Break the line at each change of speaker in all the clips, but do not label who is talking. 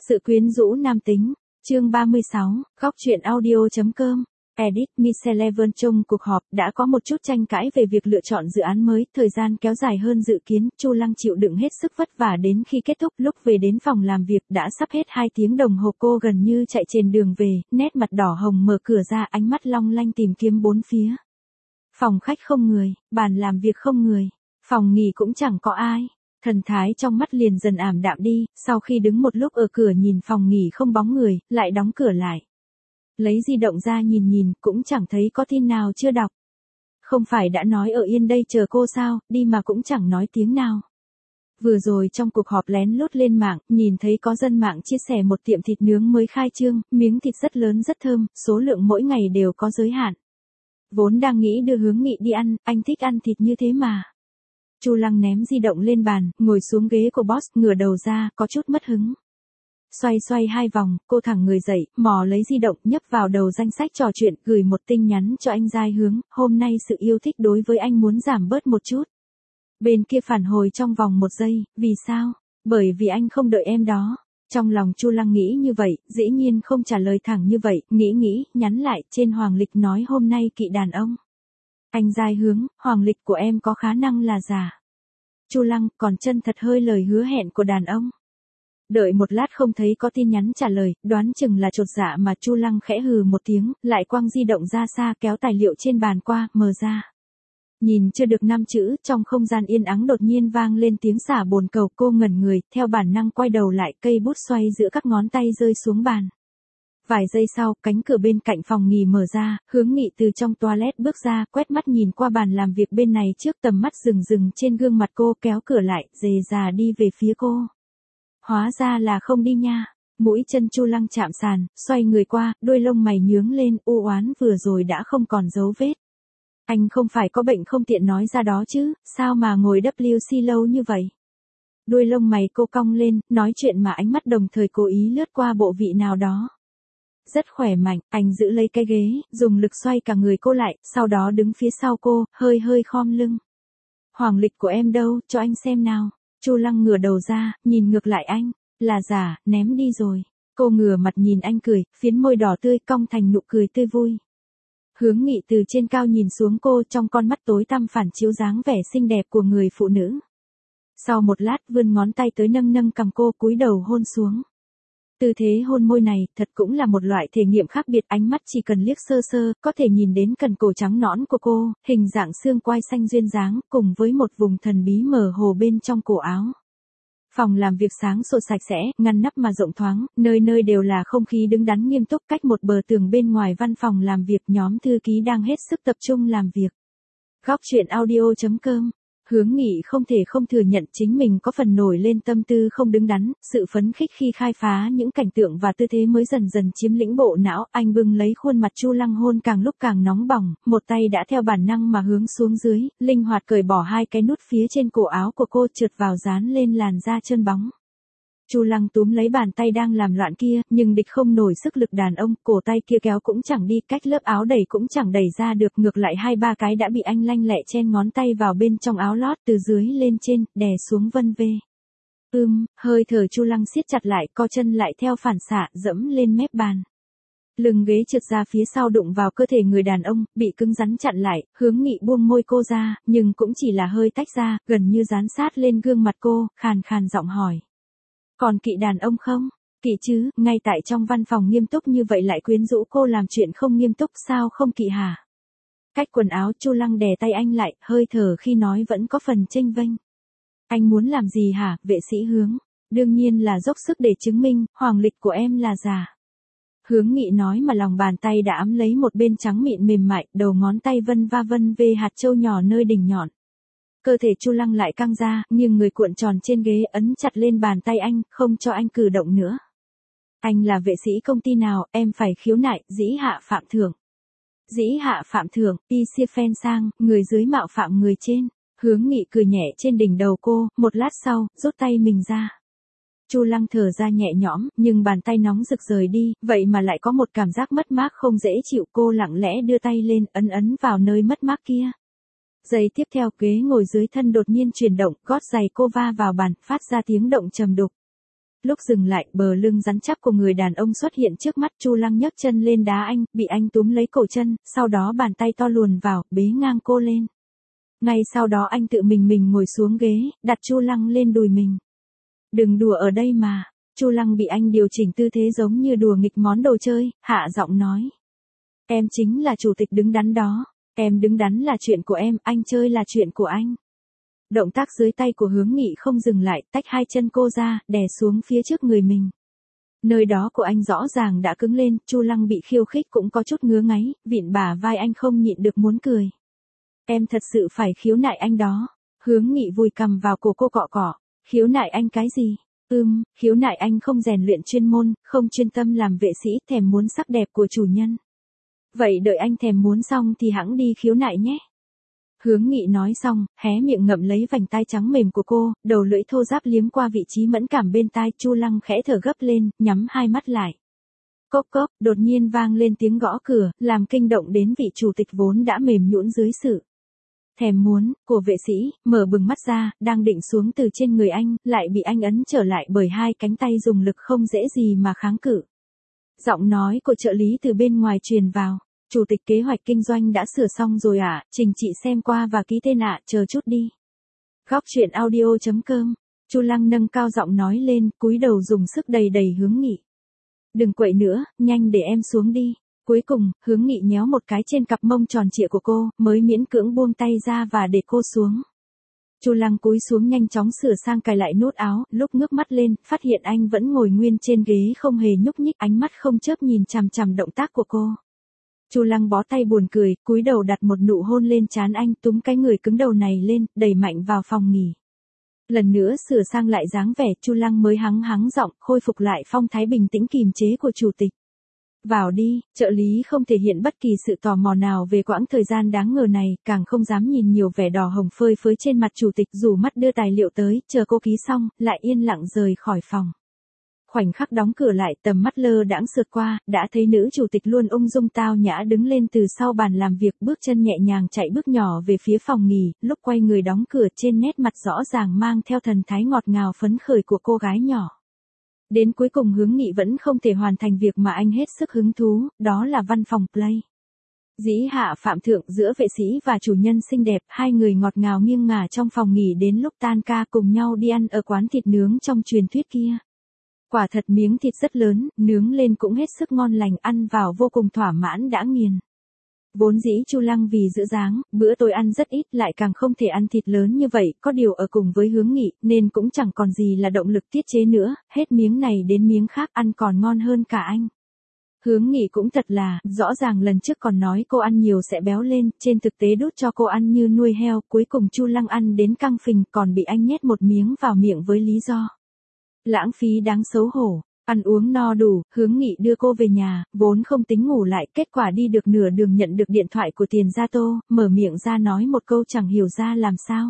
Sự quyến rũ nam tính, chương 36, góc truyện audio.com. Edit Michelle Evans trong cuộc họp đã có một chút tranh cãi về việc lựa chọn dự án mới, thời gian kéo dài hơn dự kiến, Chu Lăng chịu đựng hết sức vất vả đến khi kết thúc. Lúc về đến phòng làm việc đã sắp hết 2 tiếng đồng hồ, cô gần như chạy trên đường về, nét mặt đỏ hồng mở cửa ra, ánh mắt long lanh tìm kiếm bốn phía. Phòng khách không người, bàn làm việc không người, phòng nghỉ cũng chẳng có ai. Thần thái trong mắt liền dần ảm đạm đi, sau khi đứng một lúc ở cửa nhìn phòng nghỉ không bóng người, lại đóng cửa lại. Lấy di động ra nhìn cũng chẳng thấy có tin nào chưa đọc. Không phải đã nói ở yên đây chờ cô sao, đi mà cũng chẳng nói tiếng nào. Vừa rồi trong cuộc họp lén lút lên mạng, nhìn thấy có dân mạng chia sẻ một tiệm thịt nướng mới khai trương, miếng thịt rất lớn rất thơm, số lượng mỗi ngày đều có giới hạn. Vốn đang nghĩ đưa Hướng Nghị đi ăn, anh thích ăn thịt như thế mà. Chu Lăng ném di động lên bàn, ngồi xuống ghế của boss, ngửa đầu ra, có chút mất hứng. Xoay 2 vòng, cô thẳng người dậy, mò lấy di động, nhấp vào đầu danh sách trò chuyện, gửi một tin nhắn cho anh Giai Hướng, hôm nay sự yêu thích đối với anh muốn giảm bớt một chút. Bên kia phản hồi trong vòng 1 giây, vì sao? Bởi vì anh không đợi em đó. Trong lòng Chu Lăng nghĩ như vậy, dĩ nhiên không trả lời thẳng như vậy, nghĩ, nhắn lại, trên hoàng lịch nói hôm nay kỵ đàn ông. Anh Giai Hướng, hoàng lịch của em có khả năng là giả. Chu Lăng, còn chân thật hơi lời hứa hẹn của đàn ông. Đợi một lát không thấy có tin nhắn trả lời, đoán chừng là chột dạ mà Chu Lăng khẽ hừ một tiếng, lại quăng di động ra xa, kéo tài liệu trên bàn qua, mở ra. Nhìn chưa được 5 chữ, trong không gian yên ắng đột nhiên vang lên tiếng xả bồn cầu, cô ngẩn người, theo bản năng quay đầu lại, cây bút xoay giữa các ngón tay rơi xuống bàn. Vài giây sau, cánh cửa bên cạnh phòng nghỉ mở ra, Hướng Nghị từ trong toilet bước ra, quét mắt nhìn qua bàn làm việc bên này trước, tầm mắt dừng trên gương mặt cô, kéo cửa lại, dề dà đi về phía cô. Hóa ra là không đi nha. Mũi chân Chu Lăng chạm sàn, xoay người qua, đôi lông mày nhướng lên, u oán vừa rồi đã không còn dấu vết. Anh không phải có bệnh không tiện nói ra đó chứ, sao mà ngồi WC lâu như vậy? Đuôi lông mày cô cong lên, nói chuyện mà ánh mắt đồng thời cố ý lướt qua bộ vị nào đó. Rất khỏe mạnh, anh giữ lấy cái ghế, dùng lực xoay cả người cô lại, sau đó đứng phía sau cô, hơi khom lưng. Hoàng lịch của em đâu, cho anh xem nào. Chu Lăng ngửa đầu ra, nhìn ngược lại anh, là giả, ném đi rồi. Cô ngửa mặt nhìn anh cười, phiến môi đỏ tươi cong thành nụ cười tươi vui. Hướng Nghị từ trên cao nhìn xuống cô, trong con mắt tối tăm phản chiếu dáng vẻ xinh đẹp của người phụ nữ. Sau một lát vươn ngón tay tới nâng cằm cô, cúi đầu hôn xuống. Tư thế hôn môi này, thật cũng là một loại thể nghiệm khác biệt, ánh mắt chỉ cần liếc sơ, có thể nhìn đến cần cổ trắng nõn của cô, hình dạng xương quai xanh duyên dáng, cùng với một vùng thần bí mờ hồ bên trong cổ áo. Phòng làm việc sáng sủa sạch sẽ, ngăn nắp mà rộng thoáng, nơi đều là không khí đứng đắn nghiêm túc, cách một bờ tường bên ngoài văn phòng làm việc, nhóm thư ký đang hết sức tập trung làm việc. Góc truyện audio.com. Hướng Nghị không thể không thừa nhận chính mình có phần nổi lên tâm tư không đứng đắn, sự phấn khích khi khai phá những cảnh tượng và tư thế mới dần chiếm lĩnh bộ não, anh bưng lấy khuôn mặt Chu Lăng hôn càng lúc càng nóng bỏng, một tay đã theo bản năng mà hướng xuống dưới, linh hoạt cởi bỏ 2 cái nút phía trên cổ áo của cô, trượt vào dán lên làn da trơn bóng. Chu Lăng túm lấy bàn tay đang làm loạn kia, nhưng địch không nổi sức lực đàn ông, cổ tay kia kéo cũng chẳng đi, cách lớp áo đẩy cũng chẳng đẩy ra được, ngược lại 2-3 cái đã bị anh lanh lẹ chen ngón tay vào bên trong áo lót, từ dưới lên trên, đè xuống vân vê. Hơi thở Chu Lăng siết chặt lại, co chân lại theo phản xạ, dẫm lên mép bàn. Lưng ghế trượt ra phía sau đụng vào cơ thể người đàn ông, bị cứng rắn chặn lại, Hướng Nghị buông môi cô ra, nhưng cũng chỉ là hơi tách ra, gần như dán sát lên gương mặt cô, khàn giọng hỏi. Còn kỵ đàn ông không? Kỵ chứ, ngay tại trong văn phòng nghiêm túc như vậy lại quyến rũ cô làm chuyện không nghiêm túc, sao không kỵ hả? Cách quần áo Chu Lăng đè tay anh lại, hơi thở khi nói vẫn có phần chênh vênh. Anh muốn làm gì hả, vệ sĩ Hướng? Đương nhiên là dốc sức để chứng minh, hoàng lịch của em là giả. Hướng Nghị nói mà lòng bàn tay đã ấm lấy một bên trắng mịn mềm mại, đầu ngón tay vân về hạt châu nhỏ nơi đỉnh nhọn. Cơ thể Chu Lăng lại căng ra, nhưng người cuộn tròn trên ghế ấn chặt lên bàn tay anh, không cho anh cử động nữa. Anh là vệ sĩ công ty nào, em phải khiếu nại, dĩ hạ phạm thưởng. Dĩ hạ phạm thưởng, y xia phen sang, người dưới mạo phạm người trên. Hướng Nghị cười nhẹ trên đỉnh đầu cô, một lát sau, rút tay mình ra. Chu Lăng thở ra nhẹ nhõm, nhưng bàn tay nóng rực rời đi, vậy mà lại có một cảm giác mất mát không dễ chịu, cô lặng lẽ đưa tay lên, ấn vào nơi mất mát kia. Giây tiếp theo ghế ngồi dưới thân đột nhiên chuyển động, gót giày cô va vào bàn, phát ra tiếng động trầm đục. Lúc dừng lại, bờ lưng rắn chắc của người đàn ông xuất hiện trước mắt. Chu Lăng nhấc chân lên đá anh, bị anh túm lấy cổ chân, sau đó bàn tay to luồn vào, bế ngang cô lên. Ngay sau đó anh tự mình ngồi xuống ghế, đặt Chu Lăng lên đùi mình. Đừng đùa ở đây mà. Chu Lăng bị anh điều chỉnh tư thế giống như đùa nghịch món đồ chơi, hạ giọng nói. Em chính là chủ tịch đứng đắn đó. Em đứng đắn là chuyện của em, anh chơi là chuyện của anh. Động tác dưới tay của Hướng Nghị không dừng lại, tách hai chân cô ra, đè xuống phía trước người mình. Nơi đó của anh rõ ràng đã cứng lên, Chu Lăng bị khiêu khích cũng có chút ngứa ngáy, vịn bả vai anh không nhịn được muốn cười. Em thật sự phải khiếu nại anh đó. Hướng Nghị vùi cằm vào cổ cô cọ cọ. Khiếu nại anh cái gì? Khiếu nại anh không rèn luyện chuyên môn, không chuyên tâm làm vệ sĩ, thèm muốn sắc đẹp của chủ nhân. Vậy đợi anh thèm muốn xong thì hẵng đi khiếu nại nhé. Hướng Nghị nói xong, hé miệng ngậm lấy vành tai trắng mềm của cô, đầu lưỡi thô ráp liếm qua vị trí mẫn cảm bên tai. Chu Lăng khẽ thở gấp lên, nhắm hai mắt lại. Cốc cốc, đột nhiên vang lên tiếng gõ cửa, làm kinh động đến vị chủ tịch vốn đã mềm nhũn dưới sự thèm muốn của vệ sĩ, mở bừng mắt ra, đang định xuống từ trên người anh, lại bị anh ấn trở lại bởi hai cánh tay dùng lực không dễ gì mà kháng cự. Giọng nói của trợ lý từ bên ngoài truyền vào. Chủ tịch kế hoạch kinh doanh đã sửa xong rồi ạ, trình chị xem qua và ký tên ạ, chờ chút đi. Góc truyện audio.com. Chu Lăng nâng cao giọng nói lên, cúi đầu dùng sức đẩy Hướng Nghị. Đừng quậy nữa, nhanh để em xuống đi. Cuối cùng, Hướng Nghị nhéo một cái trên cặp mông tròn trịa của cô, mới miễn cưỡng buông tay ra và để cô xuống. Chu Lăng cúi xuống nhanh chóng sửa sang cài lại nút áo, lúc ngước mắt lên, phát hiện anh vẫn ngồi nguyên trên ghế không hề nhúc nhích, ánh mắt không chớp nhìn chằm chằm động tác của cô. Chu Lăng bó tay buồn cười, cúi đầu đặt một nụ hôn lên trán anh, túm cái người cứng đầu này lên, đẩy mạnh vào phòng nghỉ. Lần nữa sửa sang lại dáng vẻ, Chu Lăng mới hắng giọng, khôi phục lại phong thái bình tĩnh kìm chế của chủ tịch. Vào đi, trợ lý không thể hiện bất kỳ sự tò mò nào về quãng thời gian đáng ngờ này, càng không dám nhìn nhiều vẻ đỏ hồng phơi phới trên mặt chủ tịch, rủ mắt đưa tài liệu tới, chờ cô ký xong, lại yên lặng rời khỏi phòng. Khoảnh khắc đóng cửa lại, tầm mắt lơ đãng sượt qua, đã thấy nữ chủ tịch luôn ung dung tao nhã đứng lên từ sau bàn làm việc, bước chân nhẹ nhàng chạy bước nhỏ về phía phòng nghỉ, lúc quay người đóng cửa trên nét mặt rõ ràng mang theo thần thái ngọt ngào phấn khởi của cô gái nhỏ. Đến cuối cùng Hướng Nghị vẫn không thể hoàn thành việc mà anh hết sức hứng thú, đó là văn phòng play. Dĩ hạ phạm thượng giữa vệ sĩ và chủ nhân xinh đẹp, hai người ngọt ngào nghiêng ngả trong phòng nghỉ đến lúc tan ca cùng nhau đi ăn ở quán thịt nướng trong truyền thuyết kia. Quả thật miếng thịt rất lớn, nướng lên cũng hết sức ngon lành, ăn vào vô cùng thỏa mãn đã nghiền. Vốn dĩ Chu Lăng vì giữ dáng, bữa tối ăn rất ít, lại càng không thể ăn thịt lớn như vậy, có điều ở cùng với Hướng Nghị, nên cũng chẳng còn gì là động lực tiết chế nữa, hết miếng này đến miếng khác ăn còn ngon hơn cả anh. Hướng Nghị cũng thật là, rõ ràng lần trước còn nói cô ăn nhiều sẽ béo lên, trên thực tế đút cho cô ăn như nuôi heo, cuối cùng Chu Lăng ăn đến căng phình, còn bị anh nhét một miếng vào miệng với lý do lãng phí đáng xấu hổ. Ăn uống no đủ, Hướng Nghị đưa cô về nhà, vốn không tính ngủ lại, kết quả đi được nửa đường nhận được điện thoại của Tiền Gia Tô, mở miệng ra nói một câu chẳng hiểu ra làm sao.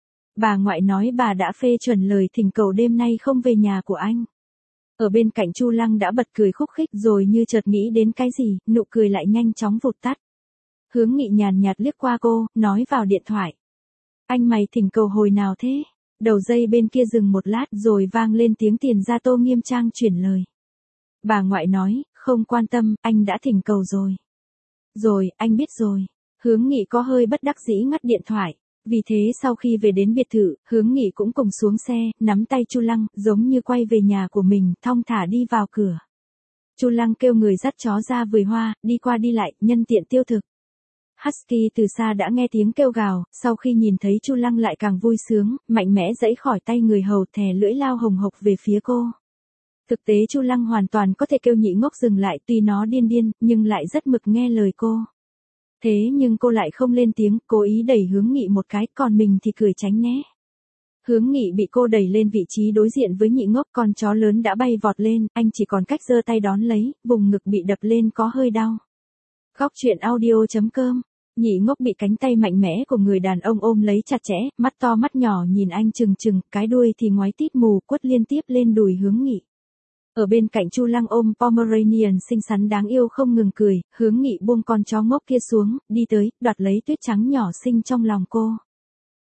Bà ngoại nói bà đã phê chuẩn lời thỉnh cầu đêm nay không về nhà của anh. Ở bên cạnh Chu Lăng đã bật cười khúc khích rồi như chợt nghĩ đến cái gì, nụ cười lại nhanh chóng vụt tắt. Hướng Nghị nhàn nhạt liếc qua cô, nói vào điện thoại. Anh mày thỉnh cầu hồi nào thế? Đầu dây bên kia dừng một lát rồi vang lên tiếng Tiền Gia Tô nghiêm trang chuyển lời. Bà ngoại nói, không quan tâm, anh đã thỉnh cầu rồi. Rồi, anh biết rồi. Hướng Nghị có hơi bất đắc dĩ ngắt điện thoại. Vì thế sau khi về đến biệt thự, Hướng Nghị cũng cùng xuống xe, nắm tay Chu Lăng, giống như quay về nhà của mình, thong thả đi vào cửa. Chu Lăng kêu người dắt chó ra vườn hoa, đi qua đi lại, nhân tiện tiêu thực. Husky từ xa đã nghe tiếng kêu gào, sau khi nhìn thấy Chu Lăng lại càng vui sướng, mạnh mẽ giãy khỏi tay người hầu, thè lưỡi lao hồng hộc về phía cô. Thực tế Chu Lăng hoàn toàn có thể kêu nhị ngốc dừng lại, tuy nó điên, nhưng lại rất mực nghe lời cô. Thế nhưng cô lại không lên tiếng, cố ý đẩy Hướng Nghị một cái, còn mình thì cười tránh né. Hướng Nghị bị cô đẩy lên vị trí đối diện với nhị ngốc, con chó lớn đã bay vọt lên, anh chỉ còn cách giơ tay đón lấy, vùng ngực bị đập lên có hơi đau. Góc truyện audio.com. Nhị ngốc bị cánh tay mạnh mẽ của người đàn ông ôm lấy chặt chẽ, mắt to mắt nhỏ nhìn anh trừng trừng, cái đuôi thì ngoái tít mù, quất liên tiếp lên đùi Hướng Nghị. Ở bên cạnh Chu Lăng ôm Pomeranian xinh xắn đáng yêu không ngừng cười, Hướng Nghị buông con chó ngốc kia xuống, đi tới, đoạt lấy tuyết trắng nhỏ xinh trong lòng cô.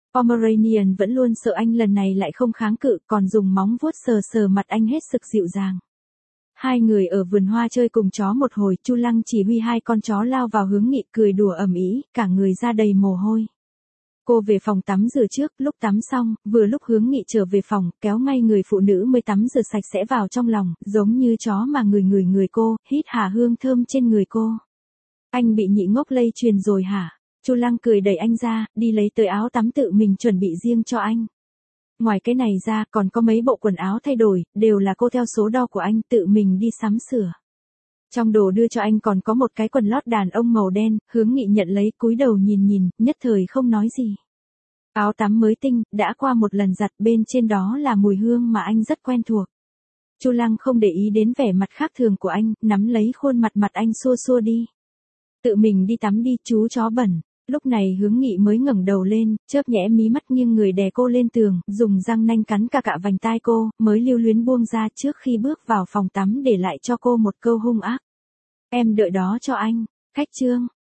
Pomeranian vẫn luôn sợ anh lần này lại không kháng cự, còn dùng móng vuốt sờ sờ mặt anh hết sức dịu dàng. Hai người ở vườn hoa chơi cùng chó một hồi, Chu Lăng chỉ huy hai con chó lao vào Hướng Nghị cười đùa ầm ĩ, cả người ra đầy mồ hôi. Cô về phòng tắm rửa trước, lúc tắm xong, vừa lúc Hướng Nghị trở về phòng, kéo ngay người phụ nữ mới tắm rửa sạch sẽ vào trong lòng, giống như chó mà người cô, hít hà hương thơm trên người cô. Anh bị nhị ngốc lây truyền rồi hả? Chu Lăng cười đẩy anh ra, đi lấy tới áo tắm tự mình chuẩn bị riêng cho anh. Ngoài cái này ra, còn có mấy bộ quần áo thay đổi, đều là cô theo số đo của anh tự mình đi sắm sửa. Trong đồ đưa cho anh còn có một cái quần lót đàn ông màu đen, Hướng Nghị nhận lấy cúi đầu nhìn, nhất thời không nói gì. Áo tắm mới tinh, đã qua một lần giặt, bên trên đó là mùi hương mà anh rất quen thuộc. Chu Lăng không để ý đến vẻ mặt khác thường của anh, nắm lấy khuôn mặt anh xua xua đi. Tự mình đi tắm đi, chú chó bẩn. Lúc này Hướng Nghị mới ngẩng đầu lên, chớp nhẽ mí mắt nghiêng người đè cô lên tường, dùng răng nanh cắn cả vành tai cô, mới lưu luyến buông ra trước khi bước vào phòng tắm để lại cho cô một câu hung ác. Em đợi đó cho anh. Khách trương.